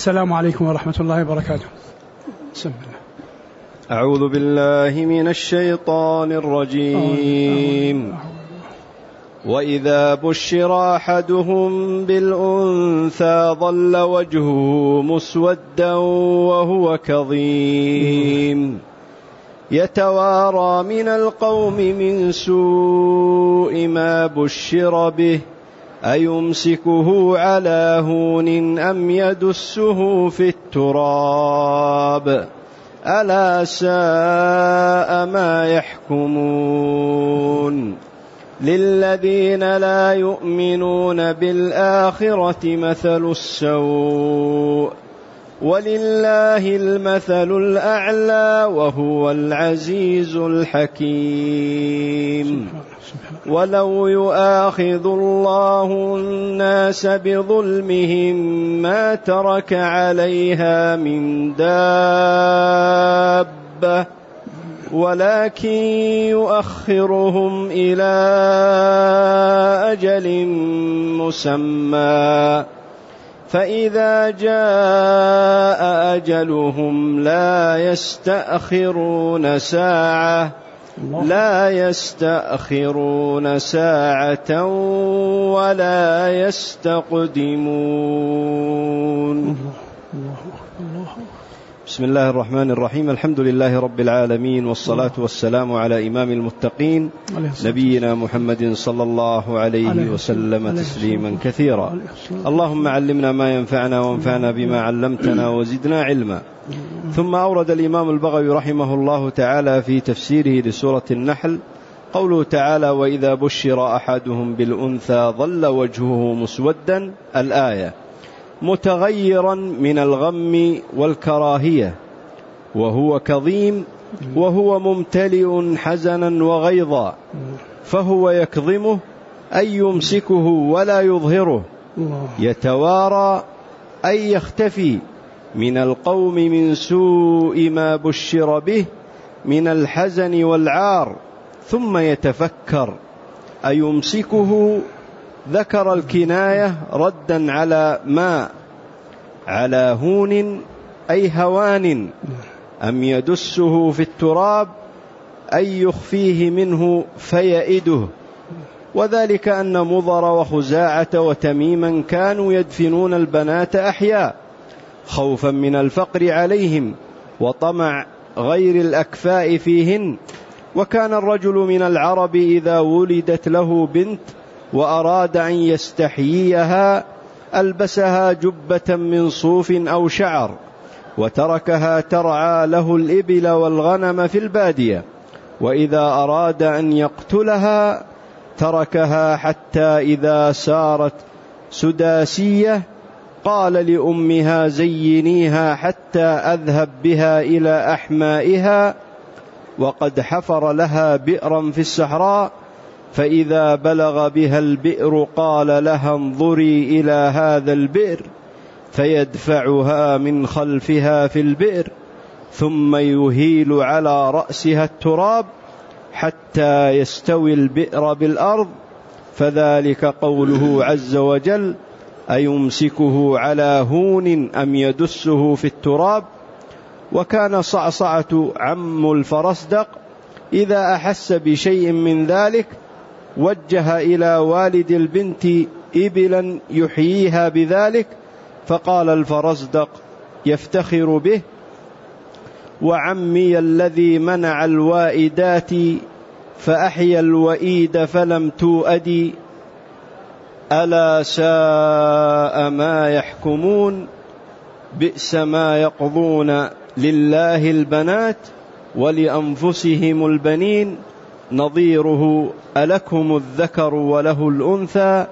السلام عليكم ورحمة الله وبركاته. بسم الله. أعوذ بالله من الشيطان الرجيم. وإذا بشر أحدهم بالأنثى ظل وجهه مسودا وهو كظيم يتوارى من القوم من سوء ما بشر به أيمسكه على هون أم يدسه في التراب ألا ساء ما يحكمون. للذين لا يؤمنون بالآخرة مثل السوء ولله المثل الأعلى وهو العزيز الحكيم. ولو يؤاخذ الله الناس بظلمهم ما ترك عليها من دابة ولكن يؤخرهم إلى أجل مسمى فإذا جاء أجلهم لا يستأخرون ساعة ولا يستقدمون. بسم الله الرحمن الرحيم. الحمد لله رب العالمين، والصلاة والسلام على إمام المتقين نبينا محمد صلى الله عليه وسلم تسليما كثيرا. اللهم علمنا ما ينفعنا وانفعنا بما علمتنا وزدنا علما. ثم أورد الإمام البغوي رحمه الله تعالى في تفسيره لسورة النحل قوله تعالى: وإذا بشر أحدهم بالأنثى ظل وجهه مسودا، الآية، متغيرا من الغم والكراهية وهو كظيم وهو ممتلئ حزنا وغيظا، فهو يكظمه أي يمسكه ولا يظهره، يتوارى أي يختفي من القوم من سوء ما بشر به من الحزن والعار، ثم يتفكر أيمسكه، ذكر الكناية ردا على ما على هون أي هوان، أم يدسه في التراب أي يخفيه منه فيئده. وذلك أن مضر وخزاعة وتميما كانوا يدفنون البنات أحياء خوفا من الفقر عليهم وطمع غير الأكفاء فيهن. وكان الرجل من العرب إذا ولدت له بنت وأراد أن يستحييها ألبسها جبة من صوف أو شعر وتركها ترعى له الإبل والغنم في البادية، وإذا أراد أن يقتلها تركها حتى إذا سارت سداسية قال لأمها: زينيها حتى أذهب بها إلى أحمائها، وقد حفر لها بئرا في الصحراء، فإذا بلغ بها البئر قال لها: انظري إلى هذا البئر، فيدفعها من خلفها في البئر، ثم يهيل على رأسها التراب حتى يستوي البئر بالأرض، فذلك قوله عز وجل: أيمسكه على هون أم يدسه في التراب. وكان صعصعة عم الفرزدق إذا أحس بشيء من ذلك وجه إلى والد البنت إبلا يحييها بذلك، فقال الفرزدق يفتخر به: وعمي الذي منع الوائدات فأحيا الوئيد فلم توأدي، ألا ساء ما يحكمون، بئس ما يقضون، لله البنات ولأنفسهم البنين، نظيره ألكم الذكر وله الأنثى.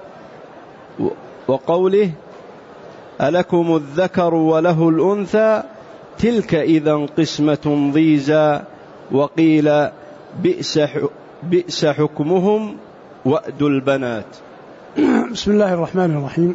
وقوله ألكم الذكر وله الأنثى تلك إذا قسمة ضيزى، وقيل بئس حكمهم وأد البنات. بسم الله الرحمن الرحيم.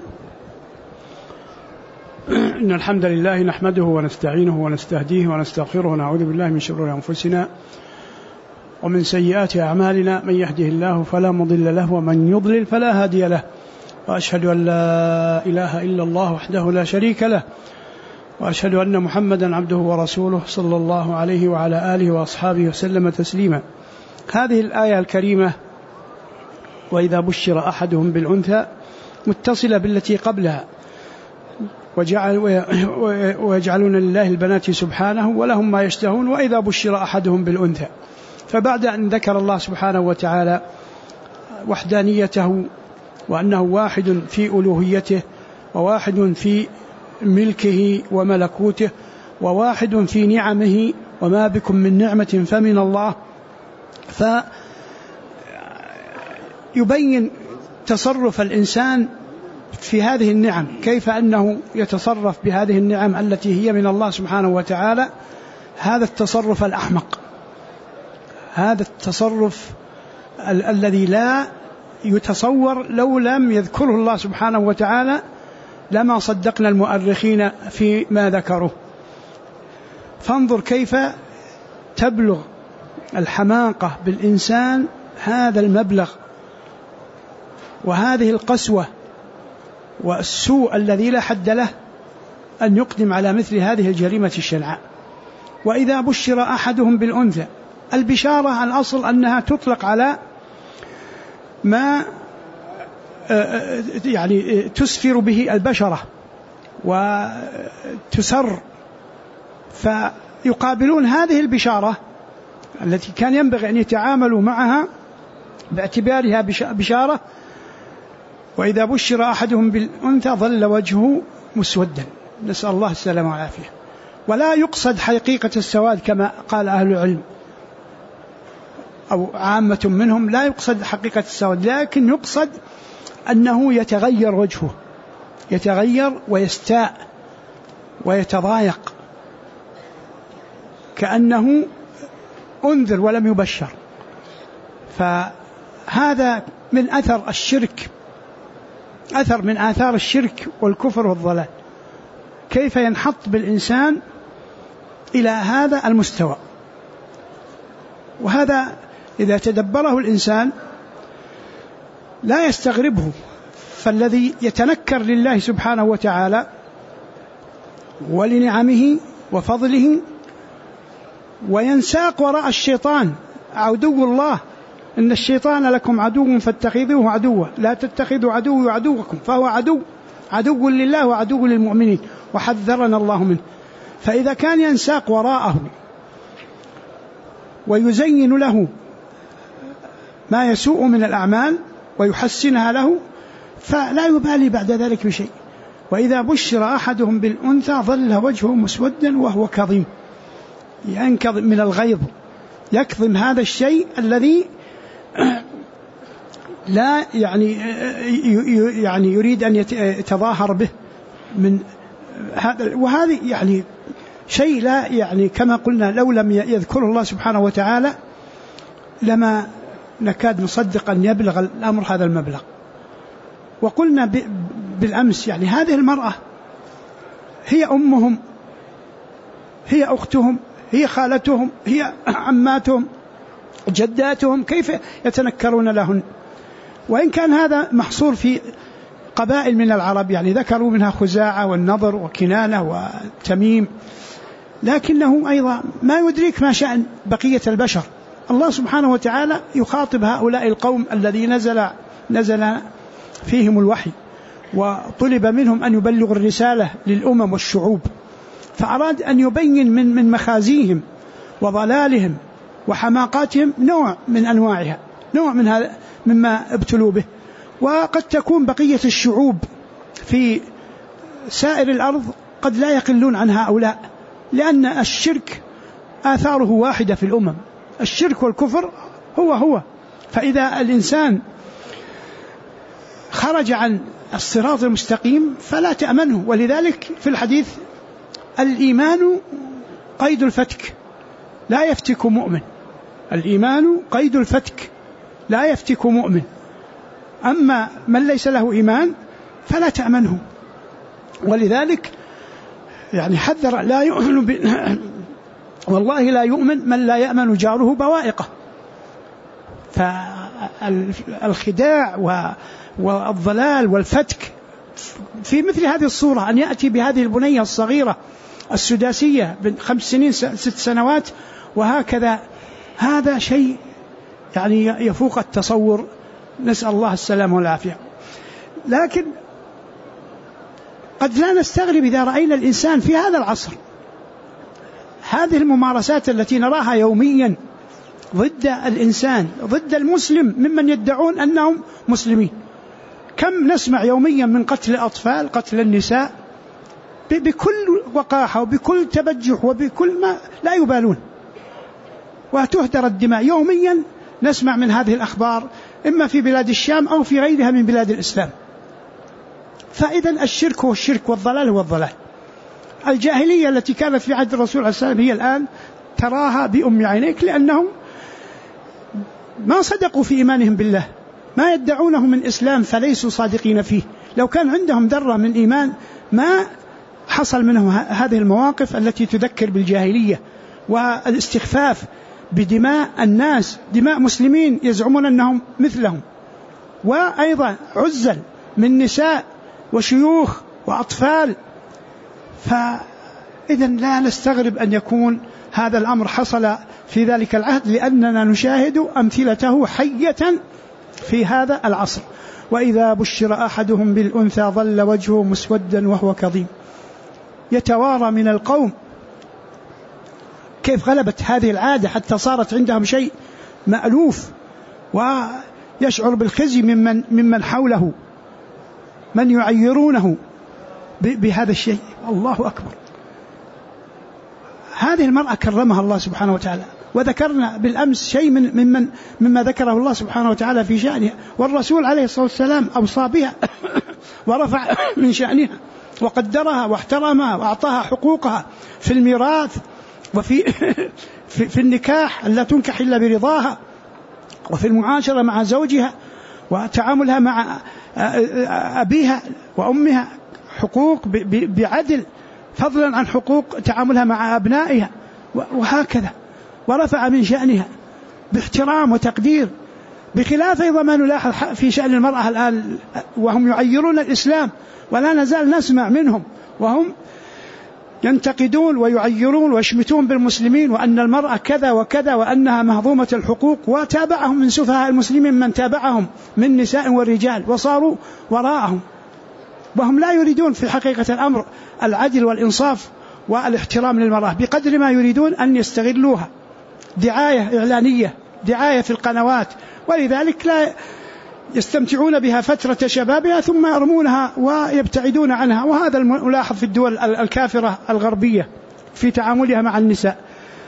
إن الحمد لله نحمده ونستعينه ونستهديه ونستغفره ونعوذ بالله من شرور أنفسنا ومن سيئات أعمالنا، من يهده الله فلا مضل له ومن يضلل فلا هادي له، وأشهد أن لا إله إلا الله وحده لا شريك له، وأشهد أن محمدا عبده ورسوله صلى الله عليه وعلى آله وأصحابه وسلم تسليما. هذه الآية الكريمة وإذا بشر أحدهم بالأنثى متصلة بالتي قبلها، ويجعلون لله البنات سبحانه ولهم ما يشتهون وإذا بشر أحدهم بالأنثى. فبعد أن ذكر الله سبحانه وتعالى وحدانيته وأنه واحد في ألوهيته وواحد في ملكه وملكوته وواحد في نعمه وما بكم من نعمة فمن الله، فيبين تصرف الإنسان في هذه النعم، كيف أنه يتصرف بهذه النعم التي هي من الله سبحانه وتعالى. هذا التصرف الأحمق، هذا التصرف الذي لا يتصور لو لم يذكره الله سبحانه وتعالى لما صدقنا المؤرخين فيما ذكروه. فانظر كيف تبلغ الحماقة بالإنسان هذا المبلغ وهذه القسوة والسوء الذي لا حد له أن يقدم على مثل هذه الجريمة الشنعاء. وإذا بشر أحدهم بالأنثى، البشارة الأصل أنها تطلق على ما يعني تسفر به البشرة وتسر، فيقابلون هذه البشارة التي كان ينبغي أن يتعاملوا معها باعتبارها بشارة. وإذا بشر أحدهم بالأنثى ظل وجهه مسودا، نسأل الله السلامة والعافية. ولا يقصد حقيقة السواد كما قال أهل العلم أو عامة منهم، لا يقصد حقيقة السواد، لكن يقصد أنه يتغير وجهه، يتغير ويستاء ويتضايق كأنه أنذر ولم يبشر. فهذا من أثر الشرك، أثر من آثار الشرك والكفر والضلال، كيف ينحط بالإنسان إلى هذا المستوى. وهذا إذا تدبره الإنسان لا يستغربه. فالذي يتنكر لله سبحانه وتعالى ولنعمه وفضله وينساق وراء الشيطان عدو الله، إن الشيطان لكم عدو فاتخذوه عدوا لا تتخذوا عدوي وعدوكم، فهو عدو لله وعدو للمؤمنين وحذرنا الله منه. فإذا كان ينساق وراءه ويزين له ما يسوء من الأعمال ويحسنها له فلا يبالي بعد ذلك بشيء. وإذا بشر أحدهم بالأنثى ظل وجهه مسودا وهو كظيم، ينكظم من الغيظ، يكظم هذا الشيء الذي لا يعني يريد أن يتظاهر به من هذا. وهذه يعني شيء لا يعني كما قلنا لو لم يذكره الله سبحانه وتعالى لما نكاد نصدق أن يبلغ الأمر هذا المبلغ. وقلنا بالأمس يعني هذه المرأة هي أمهم، هي أختهم، هي خالتهم، هي عماتهم، جداتهم، كيف يتنكرون لهن؟ وإن كان هذا محصور في قبائل من العرب، يعني ذكروا منها خزاعة والنضر وكنانة وتميم، لكنه أيضا ما يدرك ما شأن بقية البشر. الله سبحانه وتعالى يخاطب هؤلاء القوم الذي نزل فيهم الوحي وطلب منهم أن يبلغوا الرسالة للأمم والشعوب، فأراد أن يبين من مخازيهم وضلالهم وحماقاتهم نوع من أنواعها، نوع من هذا مما ابتلوا به. وقد تكون بقية الشعوب في سائر الأرض قد لا يقلون عن هؤلاء، لأن الشرك آثاره واحدة في الأمم، الشرك والكفر هو. فإذا الإنسان خرج عن الصراط المستقيم فلا تأمنه. ولذلك في الحديث الإيمان قيد الفتك لا يفتك مؤمن، الإيمان قيد الفتك لا يفتك مؤمن. أما من ليس له إيمان فلا تأمنه. ولذلك يعني حذر لا يؤمن والله لا يؤمن من لا يأمن جاره بوائقه. فالخداع والضلال والفتك في مثل هذه الصورة، أن يأتي بهذه البنية الصغيرة السداسية 5 سنين 6 سنوات وهكذا. هذا شيء يعني يفوق التصور، نسأل الله السلامة والعافية. لكن قد لا نستغرب إذا رأينا الإنسان في هذا العصر هذه الممارسات التي نراها يوميا ضد الإنسان، ضد المسلم ممن يدعون أنهم مسلمين. كم نسمع يوميا من قتل الأطفال، قتل النساء، بكل وقاحة وبكل تبجح وبكل ما لا يبالون، وتهدر الدماء. يوميا نسمع من هذه الأخبار إما في بلاد الشام أو في غيرها من بلاد الإسلام. فإذا الشرك هو الشرك والضلال هو الضلال. الجاهلية التي كانت في عهد الرسول عليه السلام هي الآن تراها بأم عينيك، لأنهم ما صدقوا في إيمانهم بالله، ما يدعونه من إسلام فليسوا صادقين فيه. لو كان عندهم ذرة من إيمان ما حصل منهم هذه المواقف التي تذكر بالجاهلية والاستخفاف بدماء الناس، دماء مسلمين يزعمون أنهم مثلهم، وأيضا عزل من نساء وشيوخ وأطفال. فإذا لا نستغرب أن يكون هذا الأمر حصل في ذلك العهد، لأننا نشاهد أمثلته حية في هذا العصر. وإذا بشر أحدهم بالأنثى ظل وجهه مسودا وهو كظيم يتوارى من القوم. كيف غلبت هذه العادة حتى صارت عندهم شيء مألوف، ويشعر بالخزي ممن حوله، من يعيرونه بهذا الشيء. الله أكبر. هذه المرأة كرمها الله سبحانه وتعالى، وذكرنا بالأمس شيء مما ذكره الله سبحانه وتعالى في شأنها، والرسول عليه الصلاة والسلام أوصى بها ورفع من شأنها وقدرها واحترمها وأعطاها حقوقها في الميراث وفي في النكاح لا تنكح إلا برضاها، وفي المعاشرة مع زوجها وتعاملها مع أبيها وأمها، حقوق بعدل، فضلا عن حقوق تعاملها مع أبنائها وهكذا. ورفع من شأنها باحترام وتقدير، بخلاف أيضا ما نلاحظ في شأن المرأة الآن، وهم يعيرون الإسلام ولا نزال نسمع منهم وهم ينتقدون ويعيرون ويشمتون بالمسلمين وأن المرأة كذا وكذا وأنها مهضومة الحقوق. وتابعهم من سفهاء المسلمين من تابعهم من نساء ورجال وصاروا وراءهم، وهم لا يريدون في حقيقة الأمر العدل والإنصاف والاحترام للمرأة، بقدر ما يريدون أن يستغلوها دعاية إعلانية، دعاية في القنوات، ولذلك لا يستمتعون بها فترة شبابها ثم يرمونها ويبتعدون عنها. وهذا الملاحظ في الدول الكافرة الغربية في تعاملها مع النساء.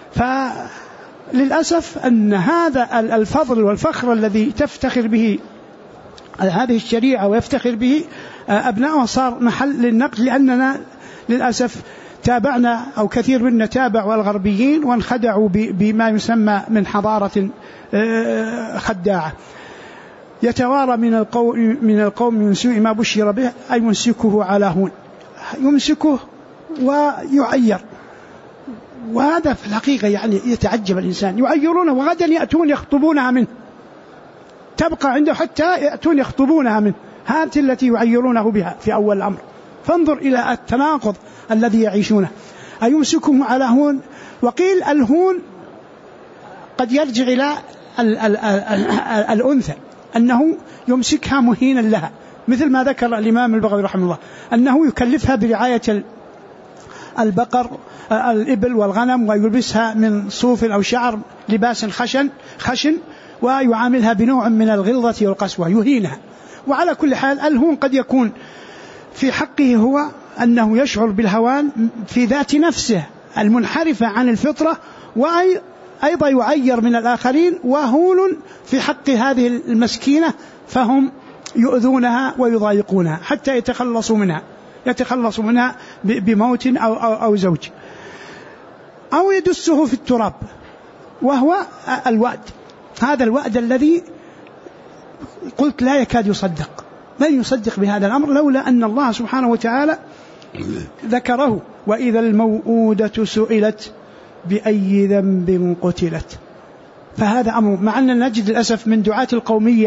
فللأسف أن هذا الفضل والفخر الذي تفتخر به هذه الشريعة ويفتخر به أبنائها صار محل للنقد، لأننا للأسف تابعنا أو كثير منا تابعوا الغربيين وانخدعوا بما يسمى من حضارة خداعة. يتوارى من القوم من سوء ما بشر به، أي يمسكه على هون، يمسكه ويعير. وهذا في الحقيقة يعني يتعجب الإنسان، يعيرونه وغدا يأتون يخطبونها منه، تبقى عنده حتى يأتون يخطبونها منه. هذه التي يعيرونه بها في أول الأمر. فانظر إلى التناقض الذي يعيشونه. أيمسكه على هون، وقيل الهون قد يرجع إلى الأنثى، أنه يمسكها مهينا لها، مثل ما ذكر الإمام البغوي رحمه الله أنه يكلفها برعاية البقر الإبل والغنم، ويلبسها من صوف أو شعر لباس خشن، ويعاملها بنوع من الغلظة والقسوة، يهينها. وعلى كل حال الهون قد يكون في حقه هو أنه يشعر بالهوان في ذات نفسه المنحرفة عن الفطرة، وأيضا يعير من الآخرين، وهون في حق هذه المسكينة، فهم يؤذونها ويضايقونها حتى يتخلصوا منها بموت أو زوج، أو يدسه في التراب، وهو الوأد. هذا الوأد الذي قلت لا يكاد يصدق، من يصدق بهذا الأمر لولا أن الله سبحانه وتعالى ذكره. وإذا الموءودة سئلت بأي ذنب قتلت. فهذا أمر، مع أن نجد للأسف من دعاة القومية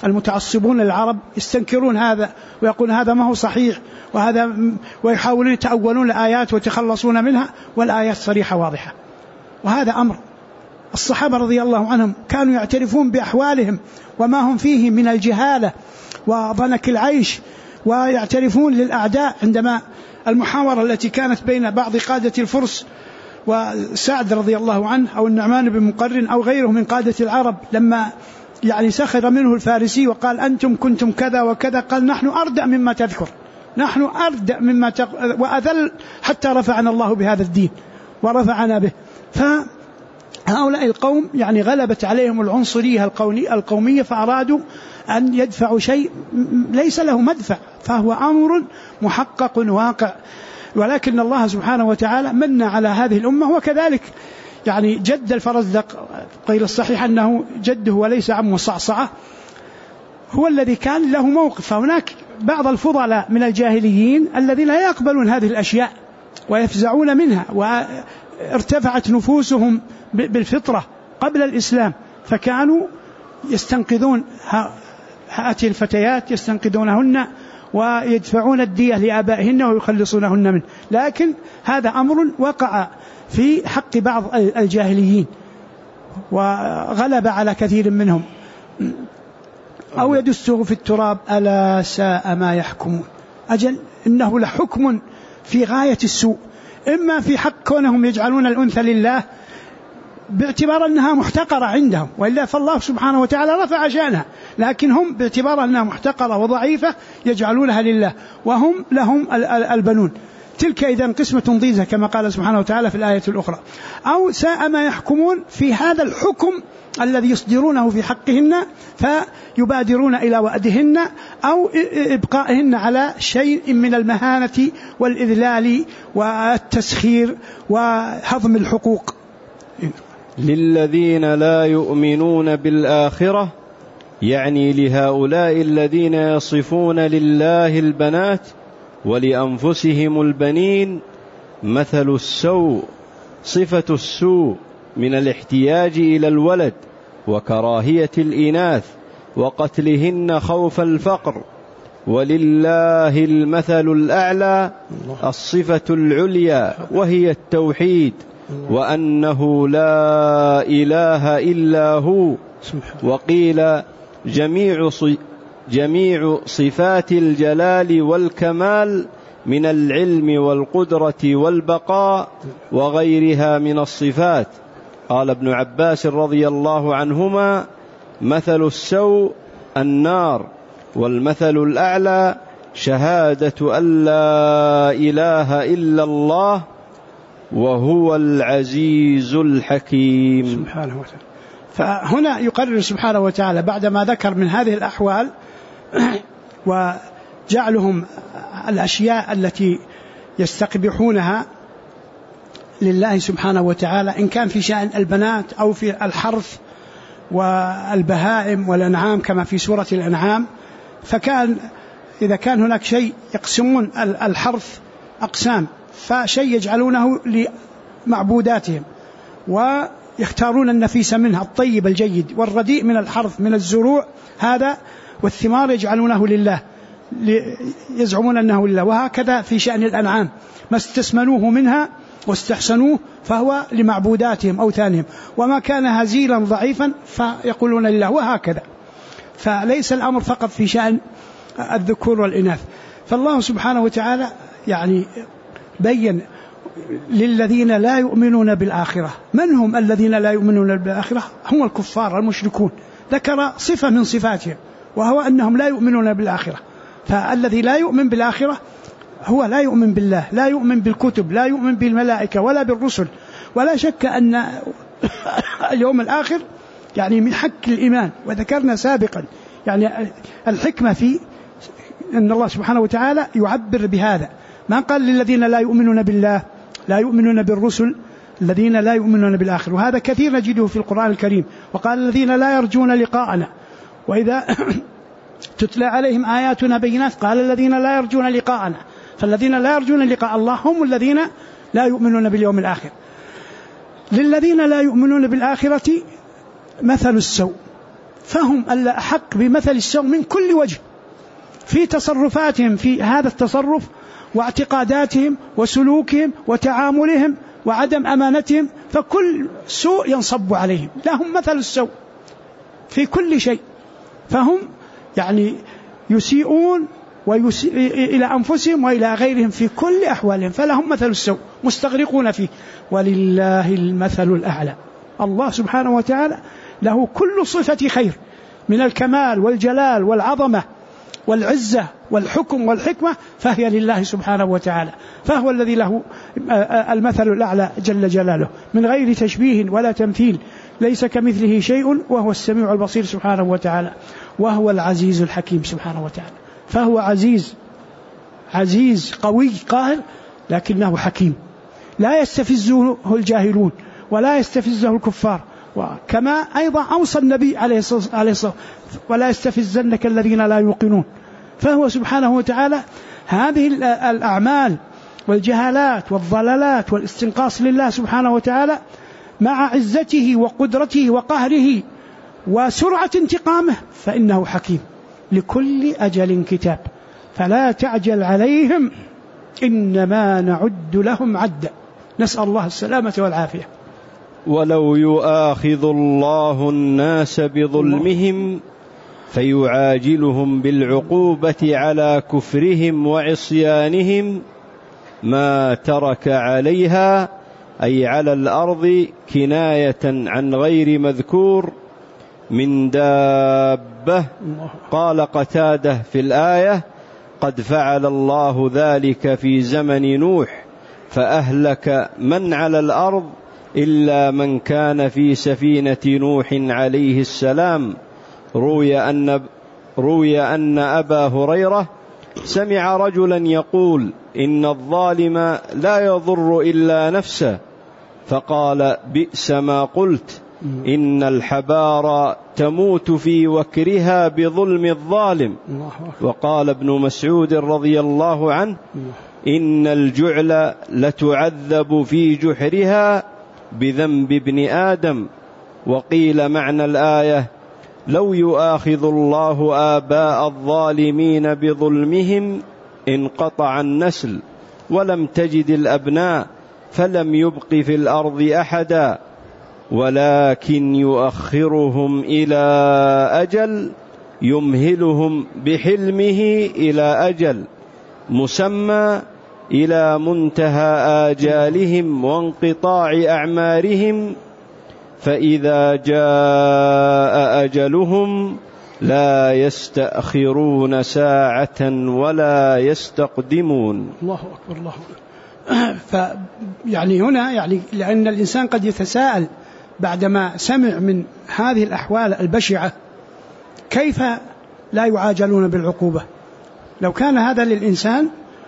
المتعصبون للعرب يستنكرون هذا ويقولون هذا ما هو صحيح ويحاولون يتأولون الآيات ويتخلصون منها، والآيات صريحة واضحة. وهذا أمر الصحابة رضي الله عنهم كانوا يعترفون بأحوالهم وما هم فيه من الجهالة وضنك العيش، ويعترفون للأعداء عندما المحاورة التي كانت بين بعض قادة الفرس وسعد رضي الله عنه أو النعمان بن مقرن أو غيره من قادة العرب، لما سخر منه الفارسي وقال أنتم كنتم كذا وكذا، قال نحن أردأ مما تذكر، نحن أردأ مما وأذل حتى رفعنا الله بهذا الدين ورفعنا به. فهؤلاء القوم غلبت عليهم العنصرية القومية، فأرادوا أن يدفعوا شيء ليس له مدفع، فهو أمر محقق واقع، ولكن الله سبحانه وتعالى من على هذه الأمة. وكذلك جد الفرزدق قيل الصحيح أنه جده وليس عمه صعصعة هو الذي كان له موقف. فهناك بعض الفضلاء من الجاهليين الذين لا يقبلون هذه الأشياء ويفزعون منها، وارتفعت نفوسهم بالفطرة قبل الإسلام، فكانوا يستنقذون هاتي الفتيات، يستنقذونهن ويدفعون الدية لآبائهن ويخلصونهن منه. لكن هذا أمر وقع في حق بعض الجاهليين وغلب على كثير منهم. أو يدسه في التراب ألا ساء ما يحكمون. أجل إنه لحكم في غاية السوء، إما في حق كونهم يجعلون الأنثى لله باعتبار أنها محتقرة عندهم، وإلا فالله سبحانه وتعالى رفع شأنها، لكن هم باعتبار أنها محتقرة وضعيفة يجعلونها لله وهم لهم البنون. تلك إذن قسمة ضيزى كما قال سبحانه وتعالى في الآية الأخرى. أو ساء ما يحكمون في هذا الحكم الذي يصدرونه في حقهن، فيبادرون إلى وأدهن أو إبقائهن على شيء من المهانة والإذلال والتسخير وهضم الحقوق. للذين لا يؤمنون بالآخرة، يعني لهؤلاء الذين يصفون لله البنات ولأنفسهم البنين، مثل السوء، صفة السوء من الاحتياج إلى الولد وكراهية الإناث وقتلهن خوف الفقر. ولله المثل الأعلى، الصفة العليا وهي التوحيد، وأنه لا إله إلا هو. وقيل جميع صفات الجلال والكمال من العلم والقدرة والبقاء وغيرها من الصفات. قال ابن عباس رضي الله عنهما: مثل السوء النار، والمثل الأعلى شهادة أن لا إله إلا الله وهو العزيز الحكيم. سبحانه وتعالى. فهنا يقرر سبحانه وتعالى بعدما ذكر من هذه الأحوال وجعلهم الأشياء التي يستقبحونها لله سبحانه وتعالى، إن كان في شأن البنات أو في الحرث والبهائم والأنعام كما في سورة الأنعام. فكان إذا كان هناك شيء يقسمون الحرث أقسام، فشيء يجعلونه لمعبوداتهم ويختارون النفيس منها، الطيب الجيد، والرديء من الحرث من الزروع هذا، والثمار يجعلونه لله، يزعمون أنه لله. وهكذا في شأن الأنعام، ما استثمنوه منها واستحسنوه فهو لمعبوداتهم أوثانهم، وما كان هزيلا ضعيفا فيقولون لله، وهكذا. فليس الأمر فقط في شأن الذكور والإناث. فالله سبحانه وتعالى بين للذين لا يؤمنون بالآخرة. من هم الذين لا يؤمنون بالآخرة؟ هم الكفار المشركون. ذكر صفة من صفاتهم وهو أنهم لا يؤمنون بالآخرة. فالذي لا يؤمن بالآخرة هو لا يؤمن بالله، لا يؤمن بالكتب، لا يؤمن بالملائكة ولا بالرسل. ولا شك أن اليوم الآخر من حق الإيمان. وذكرنا سابقا الحكمة في أن الله سبحانه وتعالى يعبر بهذا، ما قال للذين لا يؤمنون بالله، لا يؤمنون بالرسل، الذين لا يؤمنون بالآخر. وهذا كثير نجده في القرآن الكريم. وقال الذين لا يرجون لقاءنا، وإذا تتلى عليهم آياتنا بينات قال الذين لا يرجون لقاءنا. فالذين لا يرجون لقاء الله هم الذين لا يؤمنون باليوم الآخر. للذين لا يؤمنون بالآخرة مثل السوء، فهم الأحق بمثل السوء من كل وجه، في تصرفاتهم في هذا التصرف، واعتقاداتهم وسلوكهم وتعاملهم وعدم أمانتهم، فكل سوء ينصب عليهم، لهم مثل السوء في كل شيء. فهم يعني يسيئون إلى أنفسهم وإلى غيرهم في كل أحوالهم، فلهم مثل السوء مستغرقون فيه. ولله المثل الأعلى. الله سبحانه وتعالى له كل صفة خير من الكمال والجلال والعظمة والعزة والحكم والحكمة، فهي لله سبحانه وتعالى، فهو الذي له المثل الأعلى جل جلاله، من غير تشبيه ولا تمثيل، ليس كمثله شيء، وهو السميع البصير سبحانه وتعالى، وهو العزيز الحكيم سبحانه وتعالى. فهو عزيز قوي قاهر، لكنه حكيم، لا يستفزه الجاهلون ولا يستفزه الكفار. وكما أيضا أوصى النبي عليه الصلاة والسلام: ولا يستفزنك الذين لا يوقنون. فهو سبحانه وتعالى هذه الأعمال والجهالات والضلالات والاستنقاص لله سبحانه وتعالى مع عزته وقدرته وقهره وسرعة انتقامه، فإنه حكيم، لكل أجل كتاب، فلا تعجل عليهم إنما نعد لهم عدا. نسأل الله السلامة والعافية. ولو يؤاخذ الله الناس بظلمهم فيعاجلهم بالعقوبة على كفرهم وعصيانهم ما ترك عليها، أي على الأرض، كناية عن غير مذكور، من دابة. قال قتادة في الآية: قد فعل الله ذلك في زمن نوح فأهلك من على الأرض إلا من كان في سفينة نوح عليه السلام. روي أن أبا هريرة سمع رجلا يقول: إن الظالم لا يضر إلا نفسه، فقال: بئس ما قلت، إن الحبار تموت في وكرها بظلم الظالم. وقال ابن مسعود رضي الله عنه: إن الجعل لتعذب في جحرها بذنب ابن آدم. وقيل معنى الآية: لو يؤاخذ الله آباء الظالمين بظلمهم انقطع النسل ولم تجد الأبناء فلم يبق في الأرض أحدا، ولكن يؤخرهم إلى أجل يمهلهم بحلمه إلى أجل مسمى، إلى منتهى آجالهم وانقطاع أعمارهم، فإذا جاء أجلهم لا يستأخرون ساعة ولا يستقدمون. الله أكبر، الله أكبر. يعني هنا يعني لأن الإنسان قد يتساءل بعدما سمع من هذه الأحوال البشعة: كيف لا يعاجلون بالعقوبة؟ لو كان هذا للإنسان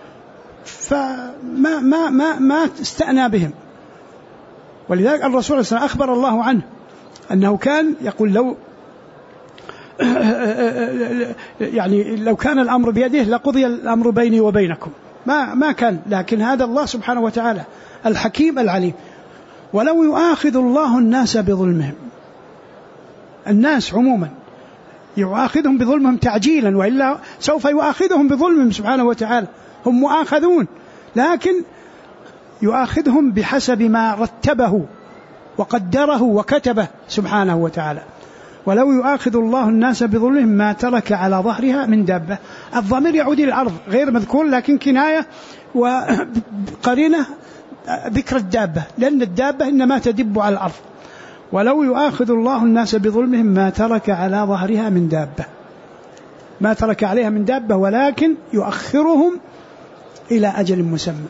فما ما ما ما استأنى بهم. ولذلك الرسول صلى الله عليه وسلم أخبر الله عنه أنه كان يقول: لو كان الأمر بيده لقضي الأمر بيني وبينكم. ما كان، لكن هذا الله سبحانه وتعالى الحكيم العليم. ولو يؤاخذ الله الناس بظلمهم، الناس عموما يؤاخذهم بظلمهم تعجيلا، وإلا سوف يؤاخذهم بظلمهم سبحانه وتعالى، هم مؤاخذون، لكن يؤاخذهم بحسب ما رتبه وقدره وكتبه سبحانه وتعالى. ولو يؤاخذ الله الناس بظلمهم ما ترك على ظهرها من دابة. الضمير يعود إلى الأرض غير مذكور، لكن كناية وقرينة ذكر الدابة، لأن الدابة إنما تدب على الأرض. ولو يؤاخذ الله الناس بظلمهم ما ترك على ظهرها من دابة، ما ترك عليها من دابة، ولكن يؤخرهم إلى أجل مسمى.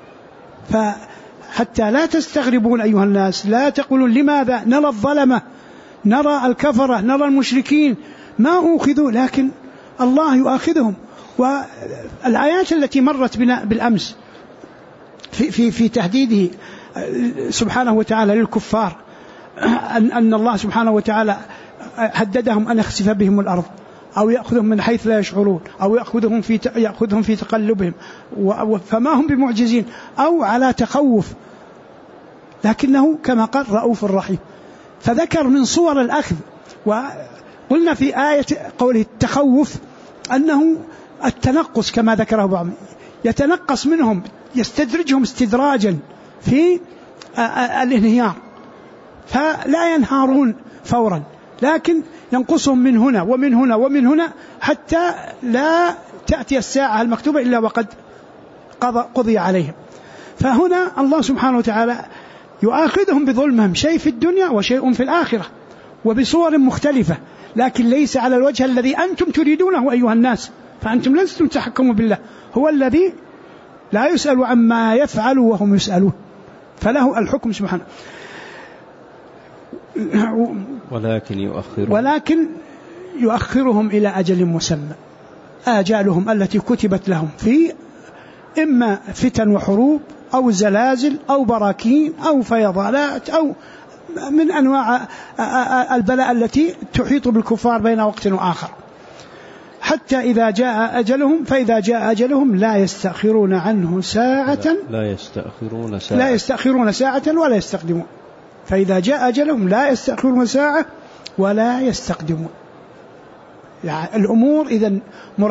فحتى لا تستغربون أيها الناس، لا تقولون لماذا نرى الظلمة، نرى الكفرة، نرى المشركين ما أوخذوا، لكن الله يؤاخذهم. والآيات التي مرت بنا بالأمس في تهديده سبحانه وتعالى للكفار، أن الله سبحانه وتعالى هددهم أن يخسف بهم الأرض، أو يأخذهم من حيث لا يشعرون، أو يأخذهم في تقلبهم، فما هم بمعجزين، أو على تخوف، لكنه كما قال رؤوف رحيم. فذكر من صور الأخذ قلنا في آية قوله التخوف أنه التنقص كما ذكره بعض، يتنقص منهم، يستدرجهم استدراجا في الانهيار، فلا ينهارون فورا، لكن ينقصهم من هنا ومن هنا ومن هنا حتى لا تأتي الساعة المكتوبة إلا وقد قضي عليهم. فهنا الله سبحانه وتعالى يؤاخذهم بظلمهم، شيء في الدنيا وشيء في الآخرة وبصور مختلفة، لكن ليس على الوجه الذي أنتم تريدونه أيها الناس، فأنتم لستم تحكموا بالله، هو الذي لا يسأل عما يفعل وهم يسألون، فله الحكم سبحانه. ولكن يؤخرهم إلى أجل مسمى، آجالهم التي كتبت لهم، في إما فتن وحروب أو زلازل أو براكين أو فيضانات أو من أنواع البلاء التي تحيط بالكفار بين وقت وآخر، حتى إذا جاء أجلهم، فإذا جاء أجلهم لا يستأخرون عنه ساعة، لا يستأخرون ساعة ولا يستقدمون، فإذا جاء أجلهم لا يستأخرون ساعة ولا يستقدمون. يعني الأمور إذن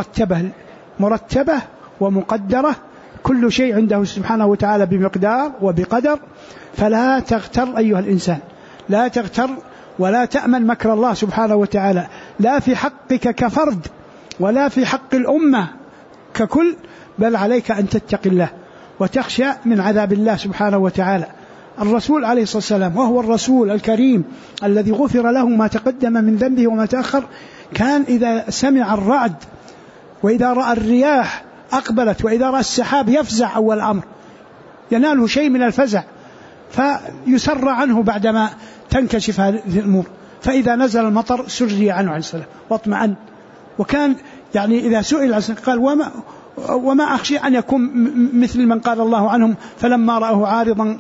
مرتبة ومقدرة، كل شيء عنده سبحانه وتعالى بمقدار وبقدر، فلا تغتر أيها الإنسان، لا تغتر ولا تأمن مكر الله سبحانه وتعالى، لا في حقك كفرد ولا في حق الأمة ككل، بل عليك أن تتقي الله وتخشى من عذاب الله سبحانه وتعالى. الرسول عليه الصلاة والسلام وهو الرسول الكريم الذي غفر له ما تقدم من ذنبه وما تأخر، كان إذا سمع الرعد وإذا رأى الرياح أقبلت وإذا رأى السحاب يفزع أول أمر، يناله شيء من الفزع، فيسر عنه بعدما تنكشف هذه الأمور، فإذا نزل المطر سري عنه عليه السلام واطمأن. وكان يعني إذا سئل قال وما أخشى أن يكون مثل من قال الله عنهم فلما رأوه عارضا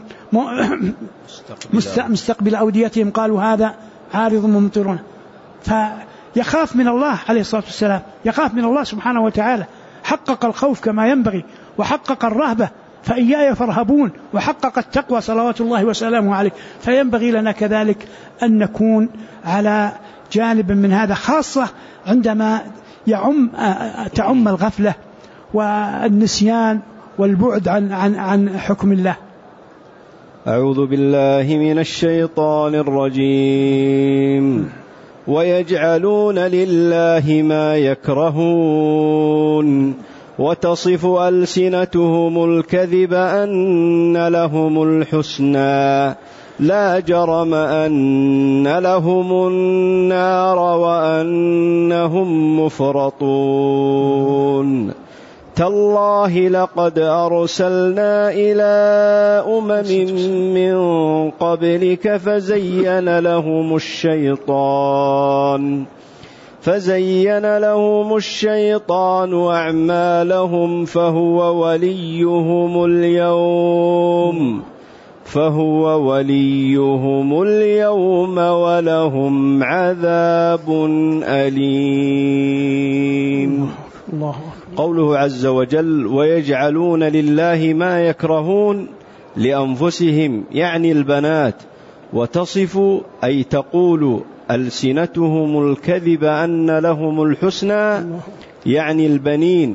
مستقبل أوديتهم قالوا هذا عارض ممطرنا. فيخاف من الله عليه الصلاة والسلام، يخاف من الله سبحانه وتعالى، حقق الخوف كما ينبغي وحقق الرهبة، فإياي فارهبون، وحقق التقوى صلوات الله وسلامه عليه. فينبغي لنا كذلك أن نكون على جانب من هذا، خاصة عندما تعم الغفلة والنسيان والبعد عن حكم الله. أعوذ بالله من الشيطان الرجيم. ويجعلون لله ما يكرهون وتصف ألسنتهم الكذب أن لهم الحسنى لا جرم أن لهم النار وأنهم مفرطون. تالله لقد أرسلنا إلى من قبلك فزين لهم الشيطان أعمالهم فهو وليهم اليوم ولهم عذاب أليم. قوله عز وجل ويجعلون لله ما يكرهون لأنفسهم يعني البنات، وتصف أي تقول ألسنتهم الكذب أن لهم الحسنى يعني البنين،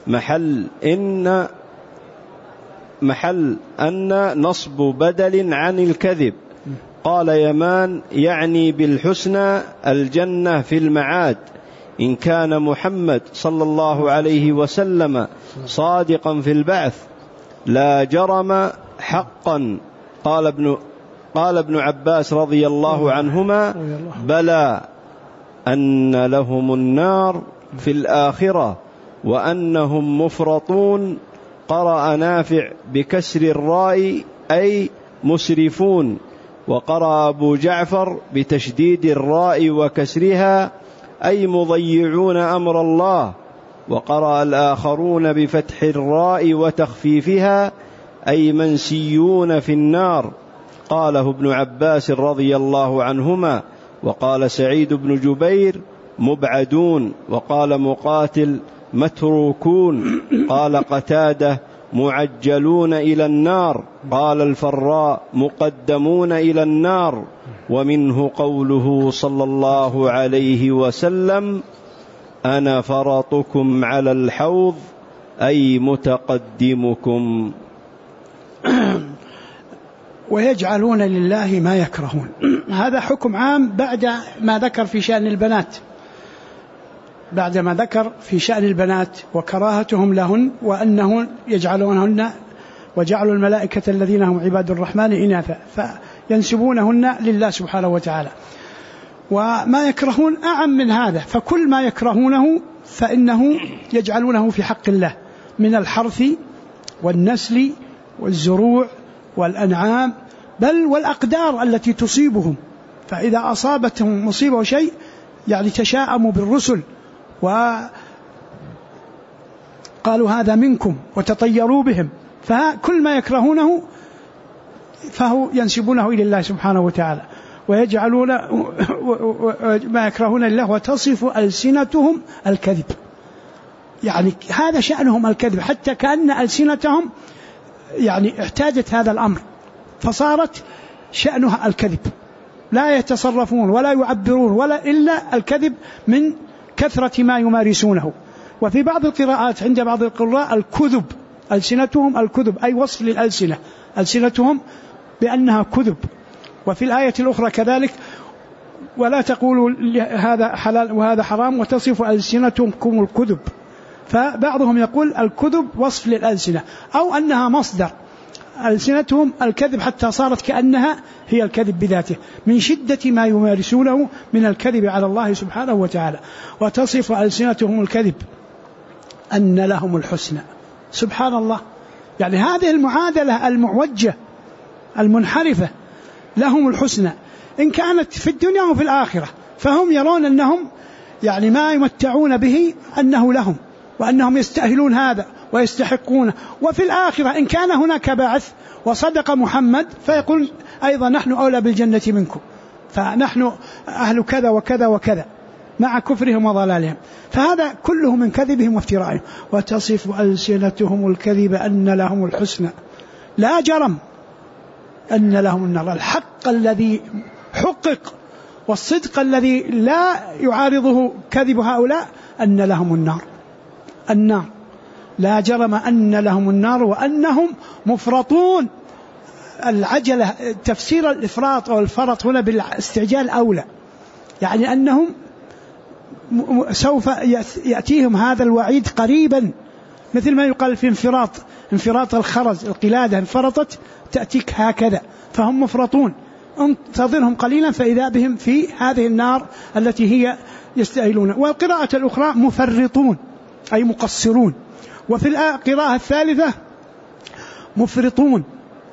محل أن نصب بدل عن الكذب. قال يمان يعني بالحسنى الجنة في المعاد، إن كان محمد صلى الله عليه وسلم صادقا في البعث لا جرم حقا. قال ابن عباس رضي الله عنهما بلى أن لهم النار في الآخرة وأنهم مفرطون. قرأ نافع بكسر الراء أي مسرفون، وقرأ أبو جعفر بتشديد الراء وكسرها أي مضيعون أمر الله، وقرأ الآخرون بفتح الراء وتخفيفها أي منسيون في النار. قاله ابن عباس رضي الله عنهما. وقال سعيد بن جبير مبعدون، وقال مقاتل متروكون، قال قتادة معجلون إلى النار. قال الفراء: مقدمون إلى النار. ومنه قوله صلى الله عليه وسلم: أنا فرطكم على الحوض، أي متقدمكم. ويجعلون لله ما يكرهون. هذا حكم عام بعد ما ذكر في شأن البنات، بعد ما ذكر في شأن البنات وكراهتهم لهن، وأنهم يجعلونهن وجعلوا الملائكة الذين هم عباد الرحمن إناثا، فينسبونهن لله سبحانه وتعالى. وما يكرهون أعم من هذا، فكل ما يكرهونه فإنه يجعلونه في حق الله من الحرث والنسل والزروع والأنعام، بل والأقدار التي تصيبهم. فإذا أصابتهم مصيبة شيء يعني تشاءموا بالرسل وقالوا هذا منكم وتطيروا بهم، فكل ما يكرهونه فهو ينسبونه إلى الله سبحانه وتعالى، ويجعلون ما يكرهون لله وتصف ألسنتهم الكذب. يعني هذا شأنهم الكذب، حتى كأن ألسنتهم يعني احتاجت هذا الأمر، فصارت شأنها الكذب، لا يتصرفون ولا يعبرون ولا إلا الكذب من كثرة ما يمارسونه. وفي بعض القراءات عند بعض القراء الكذب، ألسنتهم الكذب، أي وصف للألسنة، ألسنتهم بأنها كذب. وفي الآية الأخرى كذلك: ولا تقولوا هذا حلال وهذا حرام وتصف ألسنتكم الكذب. فبعضهم يقول الكذب وصف للألسنة، أو أنها مصدر، ألسنتهم الكذب حتى صارت كأنها هي الكذب بذاته من شدة ما يمارسونه من الكذب على الله سبحانه وتعالى. وتصف ألسنتهم الكذب أن لهم الحسنى. سبحان الله، يعني هذه المعادلة المعوجة المنحرفة، لهم الحسنى إن كانت في الدنيا وفي الآخرة، فهم يرون أنهم يعني ما يمتعون به أنه لهم، وأنهم يستأهلون هذا ويستحقونه. وفي الآخرة إن كان هناك بعث وصدق محمد فيقول أيضا نحن أولى بالجنة منكم، فنحن أهل كذا وكذا وكذا، مع كفرهم وضلالهم. فهذا كله من كذبهم وافترائهم. وتصف ألسنتهم الكذب أن لهم الحسنى، لا جرم أن لهم النار، الحق الذي حقق والصدق الذي لا يعارضه كذب هؤلاء أن لهم النار، لا جرم أن لهم النار وأنهم مفرطون. العجلة، تفسير الإفراط أو الفرط هنا بالاستعجال أولى، يعني أنهم سوف يأتيهم هذا الوعيد قريبا، مثل ما يقال في انفراط الخرز، القلادة انفرطت تأتيك هكذا، فهم مفرطون، انتظرهم قليلا فإذا بهم في هذه النار التي هي يستأهلون. والقراءة الأخرى مفرطون أي مقصرون. وفي القراءة الثالثة مفرطون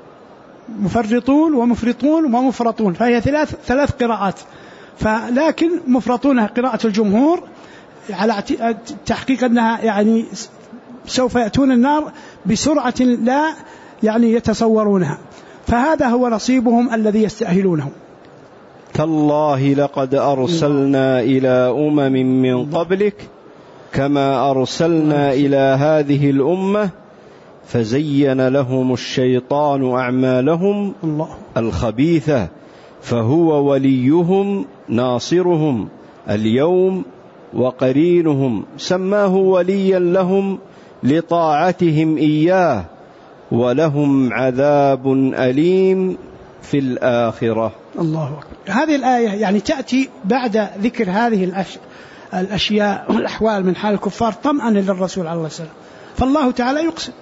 ومفرطون ومفرطون، فهي ثلاث قراءات. فلكن مفرطون قراءة الجمهور على تحقيق أنها يعني سوف يأتون النار بسرعة لا يعني يتصورونها، فهذا هو نصيبهم الذي يستأهلونه. تالله لقد أرسلنا إلى من قبلك كما أرسلنا إلى هذه الأمة فزين لهم الشيطان أعمالهم الخبيثة فهو وليهم ناصرهم اليوم وقرينهم، سماه وليا لهم لطاعتهم إياه، ولهم عذاب أليم في الآخرة. الله أكبر. هذه الآية يعني تأتي بعد ذكر هذه الأشياء والأحوال من حال الكفار طمأنا للرسول عليه السلام. فالله تعالى يقسم: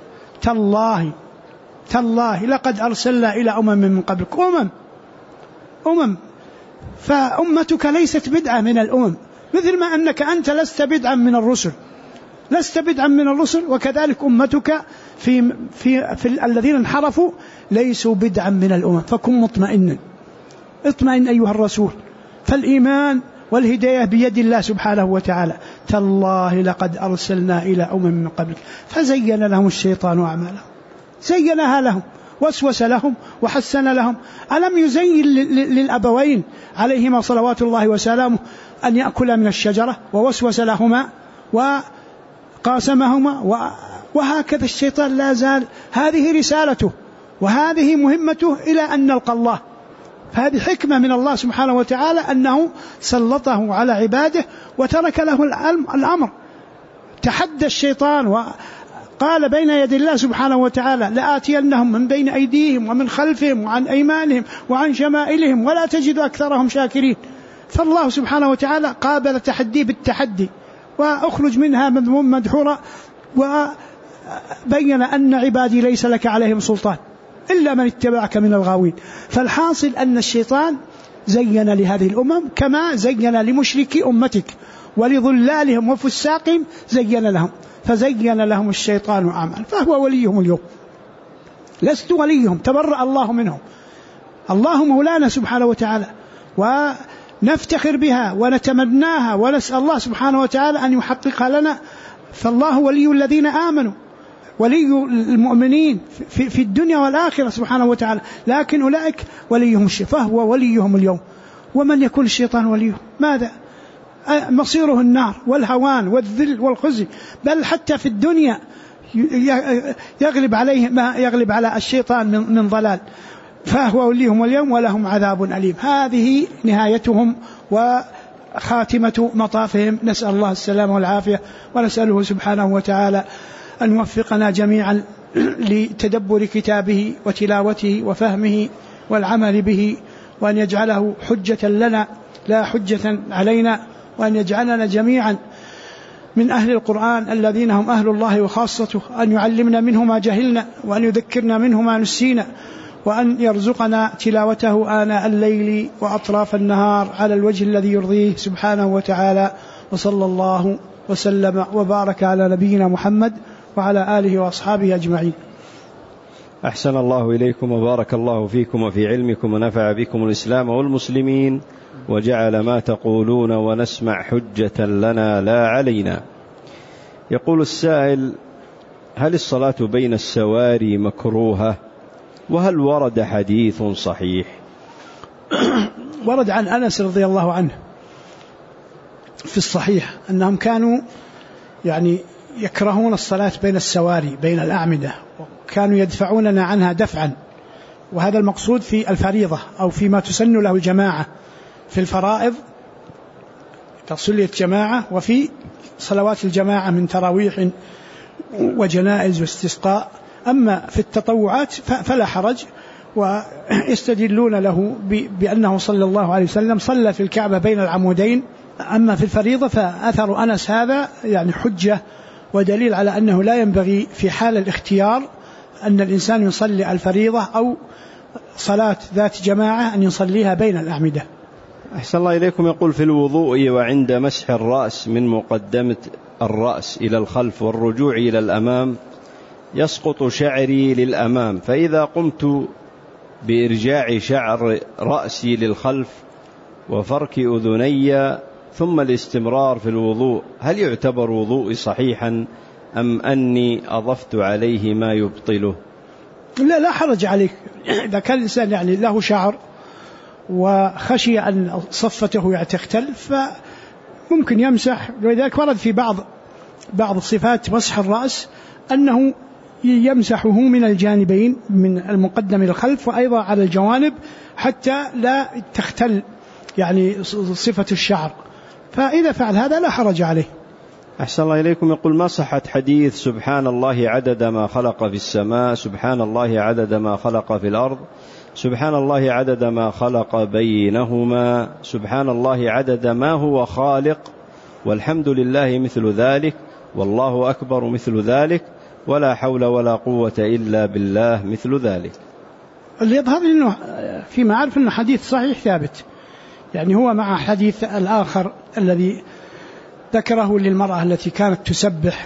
تالله لقد أرسلنا إلى من قبلك، فأمتك ليست بدعة من الأمم، مثل ما أنك أنت لست بدعا من الرسل، وكذلك أمتك في الذين انحرفوا ليسوا بدعا من الأمم. فكن اطمئن أيها الرسول، فالإيمان والهداية بيد الله سبحانه وتعالى. تالله لقد أرسلنا إلى من قبلك فزين لهم الشيطان أعمالهم، زينها لهم، وسوس لهم وحسن لهم. ألم يزين للأبوين عليهما صلوات الله وسلامه أن يأكلا من الشجرة، ووسوس لهما وقاسمهما وهكذا الشيطان لا زال هذه رسالته وهذه مهمته إلى أن نلقى الله. فهذه حكمة من الله سبحانه وتعالى أنه سلطه على عباده وترك له الأمر. تحدى الشيطان وقال بين يدي الله سبحانه وتعالى لآتينهم من بين أيديهم ومن خلفهم وعن أيمانهم وعن شمائلهم ولا تجد أكثرهم شاكرين. فالله سبحانه وتعالى قابل تحدي بالتحدي وأخرج منها مذموم مدحورا، وبين أن عبادي ليس لك عليهم سلطان إلا من اتبعك من الغاوين. فالحاصل أن الشيطان زين لهذه الأمم كما زين لمشركي أمتك ولظلالهم وفساقهم زين لهم، فزين لهم الشيطان أعمال فهو وليهم اليوم. لست وليهم، تبرأ الله منهم. الله مولانا سبحانه وتعالى ونفتخر بها ونتمناها ونسأل الله سبحانه وتعالى أن يحققها لنا. فالله ولي الذين آمنوا، ولي المؤمنين في الدنيا والآخرة سبحانه وتعالى، لكن أولئك وليهم فهو وليهم اليوم. ومن يكون الشيطان وليه ماذا؟ مصيره النار والهوان والذل والخزي، بل حتى في الدنيا يغلب عليه ما يغلب على الشيطان من ضلال. فهو وليهم اليوم ولهم عذاب أليم. هذه نهايتهم وخاتمة مطافهم. نسأل الله السلامة والعافية، ونسأله سبحانه وتعالى أن يوفقنا جميعا لتدبر كتابه وتلاوته وفهمه والعمل به، وأن يجعله حجة لنا لا حجة علينا، وأن يجعلنا جميعا من أهل القرآن الذين هم أهل الله وخاصته، أن يعلمنا منه ما جهلنا، وأن يذكرنا منه ما نسينا، وأن يرزقنا تلاوته آناء الليل وأطراف النهار على الوجه الذي يرضيه سبحانه وتعالى. وصلى الله وسلم وبارك على نبينا محمد وعلى آله وأصحابه أجمعين. أحسن الله إليكم وبارك الله فيكم وفي علمكم ونفع بكم الإسلام والمسلمين، وجعل ما تقولون ونسمع حجة لنا لا علينا. يقول السائل: هل الصلاة بين السواري مكروهة؟ وهل ورد حديث صحيح؟ ورد عن أنس رضي الله عنه في الصحيح أنهم كانوا يكرهون الصلاة بين السواري بين الأعمدة، وكانوا يدفعوننا عنها دفعا. وهذا المقصود في الفريضة أو فيما تسن له الجماعة. في الفرائض تصلية جماعة، وفي صلوات الجماعة من تراويح وجنائز واستسقاء. أما في التطوعات فلا حرج، ويستدلون له بأنه صلى الله عليه وسلم صلى في الكعبة بين العمودين. أما في الفريضة فأثر أنس هذا حجة ودليل على أنه لا ينبغي في حال الاختيار أن الإنسان يصلي الفريضة أو صلاة ذات جماعة أن يصليها بين الأعمدة. أحسن الله إليكم. يقول: في الوضوء وعند مسح الرأس من مقدمة الرأس إلى الخلف والرجوع إلى الأمام يسقط شعري للأمام، فإذا قمت بإرجاع شعر رأسي للخلف وفرك أذني ثم الاستمرار في الوضوء، هل يعتبر وضوئي صحيحا أم أني أضفت عليه ما يبطله؟ لا حرج عليك. إذا كان الإنسان له شعر وخشي أن صفته تختل فممكن يمسح. ولذلك ورد في بعض صفات مسح الرأس أنه يمسحه من الجانبين من المقدم إلى الخلف، وأيضا على الجوانب حتى لا تختل صفة الشعر. فإذا فعل هذا لا حرج عليه. أحسن الله إليكم. يقول: ما صحة حديث سبحان الله عدد ما خلق في السماء، سبحان الله عدد ما خلق في الأرض، سبحان الله عدد ما خلق بينهما، سبحان الله عدد ما هو خالق، والحمد لله مثل ذلك، والله أكبر مثل ذلك، ولا حول ولا قوة إلا بالله مثل ذلك؟ اللي يظهر أنه فيما أعرف أنه حديث صحيح ثابت، هو مع حديث الآخر الذي ذكره للمرأة التي كانت تسبح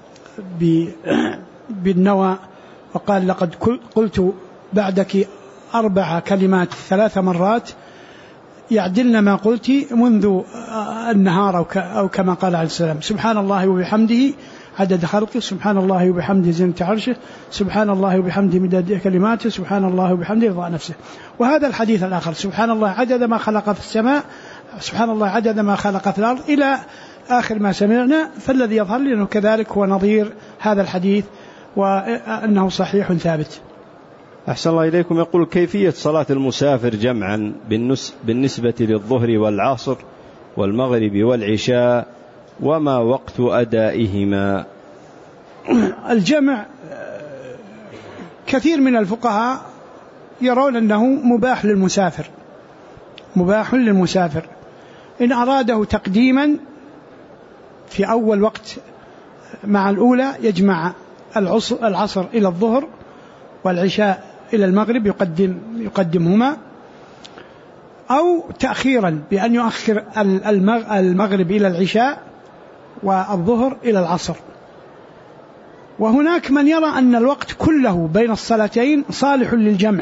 بالنوى وقال: لقد قلت بعدك 4 كلمات 3 مرات يعدلن ما قلت منذ النهار أو كما قال عليه السلام: سبحان الله وبحمده عدد خلقه، سبحان الله وبحمده زنة عرشه، سبحان الله وبحمده مداد كلماته، سبحان الله وبحمده رضا نفسه. وهذا الحديث الآخر: سبحان الله عدد ما خلق في السماء، سبحان الله عدد ما خلق في الأرض، إلى آخر ما سمعنا، فالذي يظهر لي أنه كذلك هو نظير هذا الحديث وأنه صحيح ثابت. أحسن الله إليكم. يقول: كيفية صلاة المسافر جمعا بالنسبة للظهر والعصر والمغرب والعشاء، وما وقت أدائهما؟ الجمع كثير من الفقهاء يرون أنه مباح للمسافر إن أراده تقديما في أول وقت مع الأولى يجمع العصر إلى الظهر والعشاء إلى المغرب يقدمهما، أو تأخيرا بأن يؤخر المغرب إلى العشاء والظهر إلى العصر. وهناك من يرى أن الوقت كله بين الصلاتين صالح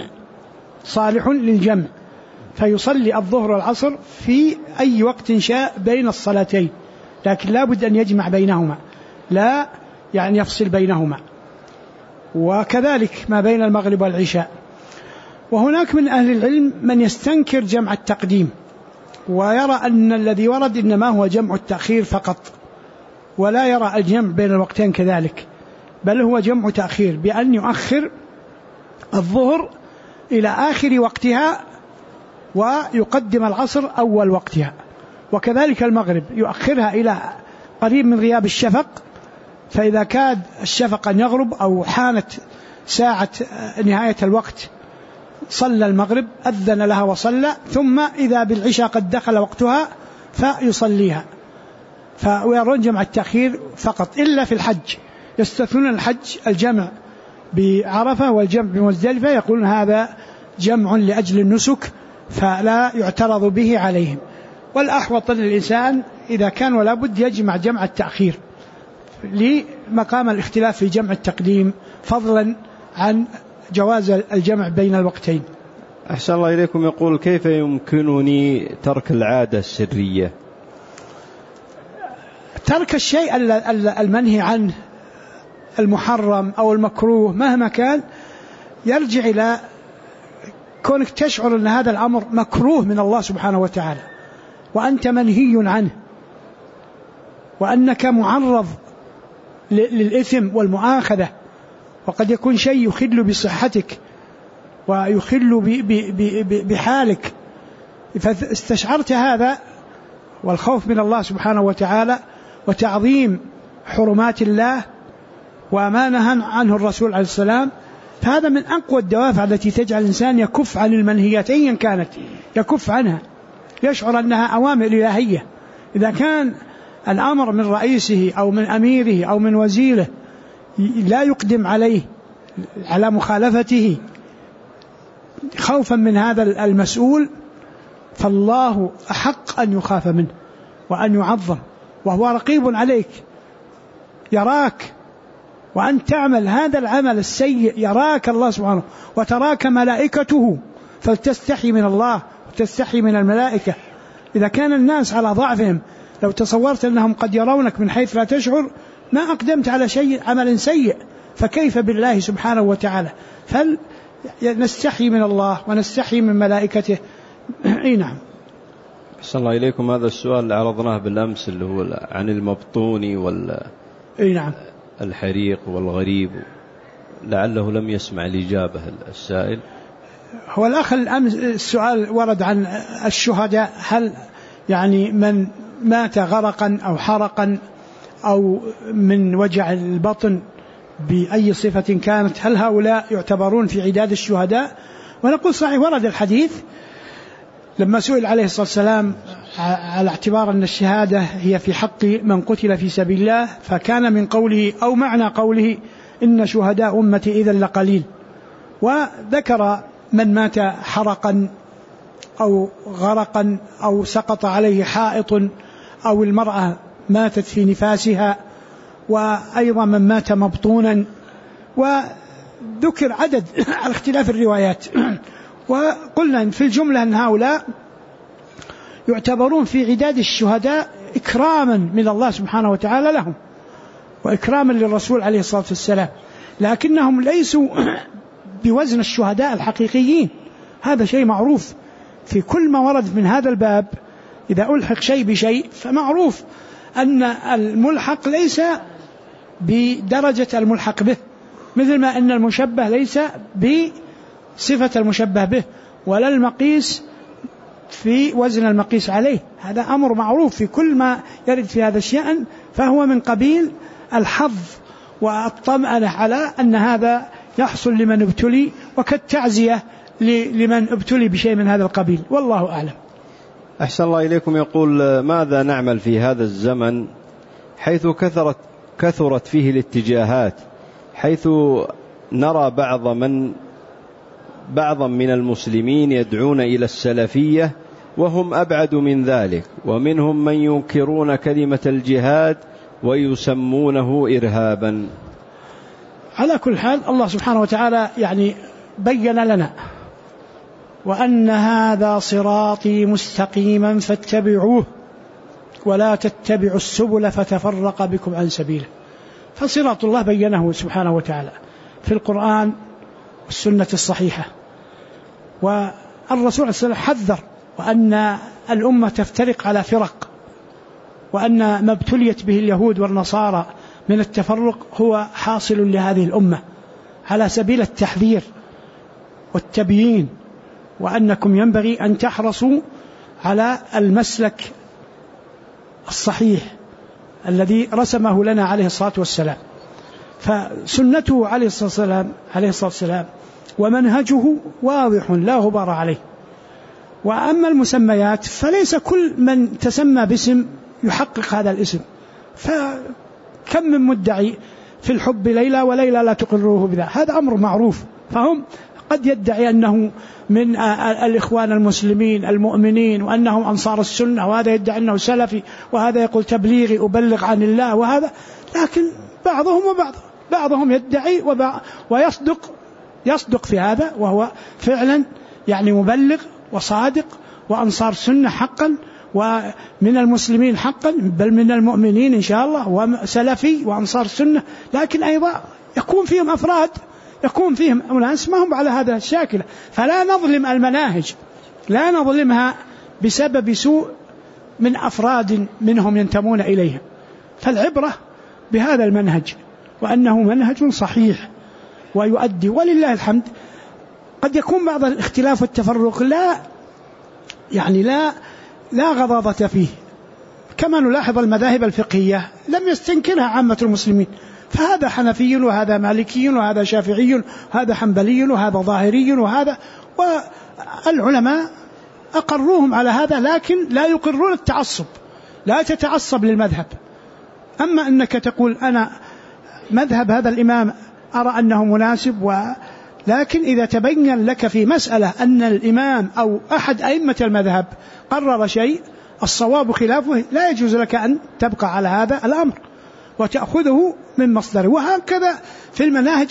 للجمع فيصلي الظهر والعصر في أي وقت شاء بين الصلاتين، لكن لا بد أن يجمع بينهما، لا يعني يفصل بينهما، وكذلك ما بين المغرب والعشاء. وهناك من أهل العلم من يستنكر جمع التقديم ويرى أن الذي ورد إنما هو جمع التأخير فقط، ولا يرى الجمع بين الوقتين كذلك، بل هو جمع تأخير بأن يؤخر الظهر إلى آخر وقتها ويقدم العصر أول وقتها، وكذلك المغرب يؤخرها إلى قريب من غياب الشفق، فإذا كاد الشفق أن يغرب أو حانت ساعة نهاية الوقت صلى المغرب، أذن لها وصلى، ثم إذا بالعشاء قد دخل وقتها فيصليها. ويرون جمع التأخير فقط، إلا في الحج يستثنون الحج الجمع بعرفة والجمع بمزدلفة، يقولون هذا جمع لأجل النسك فلا يعترض به عليهم. والأحوط للإنسان إذا كان ولا بد يجمع جمع التأخير لمقام الاختلاف في جمع التقديم، فضلا عن جواز الجمع بين الوقتين. أحسن الله إليكم. يقول: كيف يمكنني ترك العادة السرية؟ ترك الشيء المنهي عنه المحرم أو المكروه مهما كان يرجع إلى كونك تشعر أن هذا الأمر مكروه من الله سبحانه وتعالى وأنت منهي عنه، وأنك معرض للإثم والمؤاخذة، وقد يكون شيء يخل بصحتك ويخل بحالك، فاستشعرت هذا والخوف من الله سبحانه وتعالى وتعظيم حرمات الله وما نهى عنه الرسول عليه السلام، فهذا من أقوى الدوافع التي تجعل الإنسان يكف عن المنهيات أيا كانت، يكف عنها، يشعر أنها أوامر إلهية. إذا كان الأمر من رئيسه أو من أميره أو من وزيره لا يقدم عليه على مخالفته خوفا من هذا المسؤول، فالله أحق أن يخاف منه وأن يعظم، وهو رقيب عليك يراك، وأن تعمل هذا العمل السيء يراك الله سبحانه وتراك ملائكته، فلتستحي من الله وتستحي من الملائكة. إذا كان الناس على ضعفهم لو تصورت أنهم قد يرونك من حيث لا تشعر ما أقدمت على شيء عمل سيء، فكيف بالله سبحانه وتعالى؟ فلنستحي من الله ونستحي من ملائكته. نعم. أحسن الله إليكم. هذا السؤال اللي عرضناه بالأمس اللي هو عن المبطون نعم. الحريق والغريب، لعله لم يسمع الإجابة السائل. هو الأخ الأمس السؤال ورد عن الشهداء، هل يعني من مات غرقا أو حرقا أو من وجع البطن بأي صفة كانت، هل هؤلاء يعتبرون في عداد الشهداء؟ ونقول صحيح ورد الحديث لما سئل عليه الصلاة والسلام على اعتبار أن الشهادة هي في حق من قتل في سبيل الله، فكان من قوله أو معنى قوله إن شهداء أمتي إذا لقليل، وذكر من مات حرقا أو غرقا أو سقط عليه حائط أو المرأة ماتت في نفاسها، وأيضا من مات مبطونا، وذكر عدد على اختلاف الروايات. وقلنا في الجملة أن هؤلاء يعتبرون في عداد الشهداء إكراما من الله سبحانه وتعالى لهم وإكراما للرسول عليه الصلاة والسلام، لكنهم ليسوا بوزن الشهداء الحقيقيين. هذا شيء معروف في كل ما ورد من هذا الباب، إذا ألحق شيء بشيء فمعروف أن الملحق ليس بدرجة الملحق به، مثل ما أن المشبه ليس بصفة المشبه به، ولا المقيس في وزن المقيس عليه. هذا أمر معروف في كل ما يرد في هذا الشأن، فهو من قبيل الحظ والطمأنة على أن هذا يحصل لمن ابتلي، وكالتعزية لمن ابتلي بشيء من هذا القبيل، والله أعلم. أحسن الله إليكم. يقول: ماذا نعمل في هذا الزمن حيث كثرت فيه الاتجاهات، حيث نرى بعضا من المسلمين يدعون إلى السلفية وهم أبعد من ذلك، ومنهم من ينكرون كلمة الجهاد ويسمونه إرهابا؟ على كل حال الله سبحانه وتعالى بين لنا: وأن هذا صراطي مستقيما فاتبعوه ولا تتبعوا السبل فتفرق بكم عن سبيله. فصراط الله بينه سبحانه وتعالى في القرآن والسنة الصحيحة، والرسول صلى الله عليه وسلم حذر وأن الأمة تفترق على فرق، وأن ما ابتليت به اليهود والنصارى من التفرق هو حاصل لهذه الأمة، على سبيل التحذير والتبيين، وأنكم ينبغي أن تحرصوا على المسلك الصحيح الذي رسمه لنا عليه الصلاة والسلام. فسنته عليه الصلاة والسلام ومنهجه واضح لا غبار عليه. وأما المسميات فليس كل من تسمى باسم يحقق هذا الاسم، فكم من مدعي في الحب ليلى وليلى لا تقره بذا، هذا أمر معروف. فهم قد يدعي أنه من الإخوان المسلمين المؤمنين وأنهم أنصار السنة، وهذا يدعي أنه سلفي، وهذا يقول تبليغي أبلغ عن الله، وهذا لكن بعضهم يدعي ويصدق في هذا، وهو فعلا مبلغ وصادق وأنصار سنة حقا، ومن المسلمين حقا، بل من المؤمنين إن شاء الله، وسلفي وأنصار سنة. لكن أيضا يكون فيهم أفراد، يكون فيهم أناس ما هم على هذا الشاكلة. فلا نظلم المناهج، لا نظلمها بسبب سوء من أفراد منهم ينتمون إليها. فالعبرة بهذا المنهج، وأنه منهج صحيح ويؤدي، ولله الحمد. قد يكون بعض الاختلاف والتفرق لا غضاضة فيه، كما نلاحظ المذاهب الفقهية لم يستنكرها عامة المسلمين، فهذا حنفي وهذا مالكي وهذا شافعي وهذا حنبلي وهذا ظاهري وهذا، والعلماء أقروهم على هذا، لكن لا يقرون التعصب، لا تتعصب للمذهب. أما أنك تقول أنا مذهب هذا الإمام أرى أنه مناسب، لكن إذا تبين لك في مسألة أن الإمام أو أحد أئمة المذهب قرر شيء الصواب خلافه، لا يجوز لك أن تبقى على هذا الأمر وتأخذه من مصدره. وهكذا في المناهج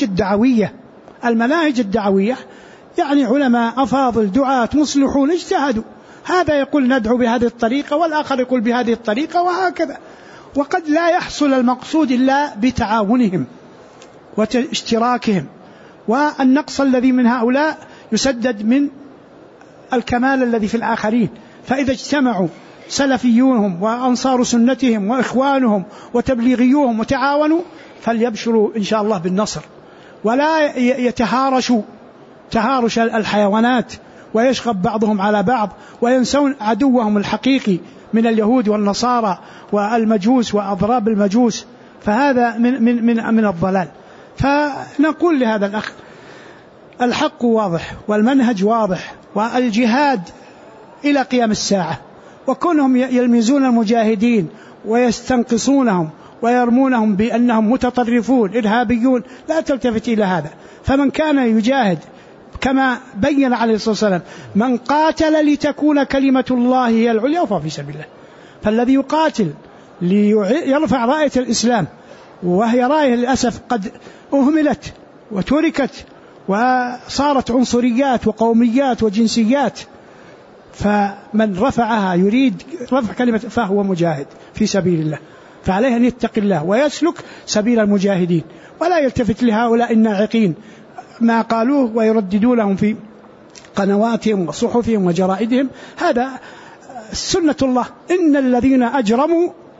الدعوية علماء أفاضل دعاة مصلحون اجتهدوا، هذا يقول ندعو بهذه الطريقة والآخر يقول بهذه الطريقة، وهكذا. وقد لا يحصل المقصود إلا بتعاونهم واشتراكهم، والنقص الذي من هؤلاء يسدد من الكمال الذي في الآخرين. فإذا اجتمعوا سلفيونهم وأنصار سنتهم وإخوانهم وتبليغيوهم وتعاونوا فليبشروا إن شاء الله بالنصر، ولا يتهارشوا تهارش الحيوانات ويشغب بعضهم على بعض وينسون عدوهم الحقيقي من اليهود والنصارى والمجوس وأضراب المجوس، فهذا من الضلال. فنقول لهذا الأخ الحق واضح والمنهج واضح، والجهاد إلى قيام الساعة، وكونهم يلمزون المجاهدين ويستنقصونهم ويرمونهم بأنهم متطرفون إرهابيون، لا تلتفت إلى هذا. فمن كان يجاهد كما بين عليه الصلاة والسلام من قاتل لتكون كلمة الله هي العليا فهو في سبيل الله. فالذي يقاتل ليرفع راية الإسلام، وهي راية للأسف قد أهملت وتركت وصارت عنصريات وقوميات وجنسيات، فمن رفعها يريد رفع كلمة فهو مجاهد في سبيل الله، فعليه أن يتقي الله ويسلك سبيل المجاهدين، ولا يلتفت لهؤلاء الناعقين ما قالوه ويرددونهم في قنواتهم وصحفهم وجرائدهم. هذا سنة الله، إن الذين أجرموا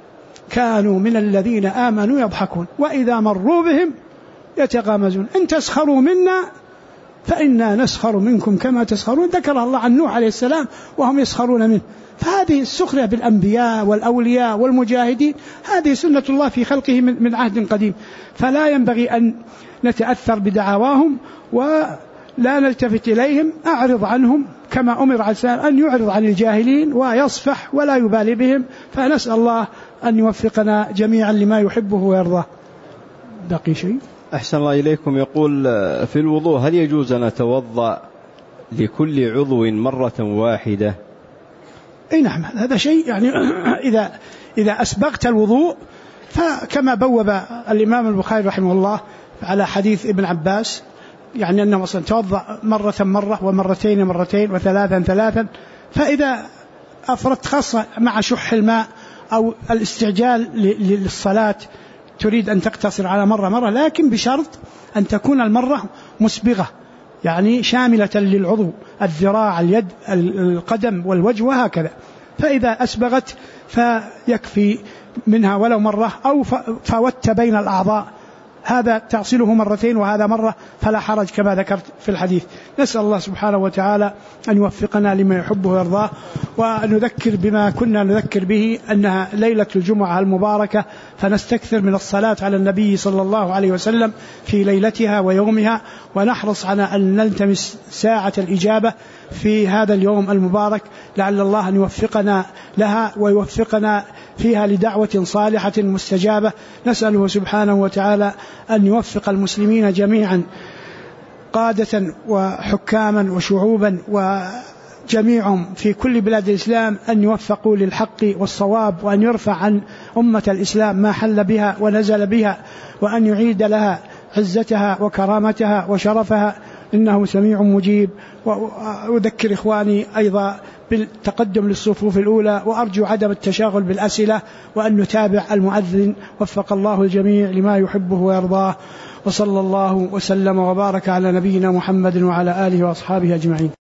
كانوا من الذين آمنوا يضحكون وإذا مروا بهم يتغامزون إن تسخروا منا فإنا نسخر منكم كما تسخرون. ذكر الله عن نوح عليه السلام وهم يسخرون منه. فهذه السخرية بالأنبياء والأولياء والمجاهدين هذه سنة الله في خلقه من عهد قديم، فلا ينبغي أن نتأثر بدعواهم ولا نلتفت إليهم. أعرض عنهم كما أمر عليه السلام أن يعرض عن الجاهلين ويصفح ولا يبالي بهم. فنسأل الله أن يوفقنا جميعا لما يحبه ويرضاه. بقي شيء؟ أحسن الله إليكم. يقول في الوضوء هل يجوز أن أتوضأ لكل عضو مرة واحدة؟ أي نعم، هذا شيء يعني إذا أسبغت الوضوء فكما بوب الإمام البخاري رحمه الله على حديث ابن عباس يعني أنه مثلا توضأ مرة ومرتين مرتين وثلاثا ثلاثا. فإذا أفردت خاصة مع شح الماء أو الاستعجال للصلاة تريد أن تقتصر على مرة لكن بشرط أن تكون المرة مسبغة يعني شاملة للعضو الذراع اليد القدم والوجه وهكذا. فإذا أسبغت فيكفي منها ولو مرة أو فوت بين الأعضاء هذا تغسله مرتين وهذا مرة فلا حرج كما ذكرت في الحديث. نسأل الله سبحانه وتعالى أن يوفقنا لما يحبه ويرضاه وأن نذكر بما كنا نذكر به أنها ليلة الجمعة المباركة فنستكثر من الصلاة على النبي صلى الله عليه وسلم في ليلتها ويومها ونحرص على أن نلتمس ساعة الإجابة في هذا اليوم المبارك لعل الله أن يوفقنا لها ويوفقنا فيها لدعوة صالحة مستجابة. نسأله سبحانه وتعالى أن يوفق المسلمين جميعا قادة وحكاما وشعوبا وجميعهم في كل بلاد الإسلام أن يوفقوا للحق والصواب وأن يرفع عن أمة الإسلام ما حل بها ونزل بها وأن يعيد لها عزتها وكرامتها وشرفها إنه سميع مجيب. وأذكر إخواني أيضا بالتقدم للصفوف الأولى وأرجو عدم التشاغل بالأسئلة وأن نتابع المؤذن. وفق الله الجميع لما يحبه ويرضاه وصلى الله وسلم وبارك على نبينا محمد وعلى آله وأصحابه أجمعين.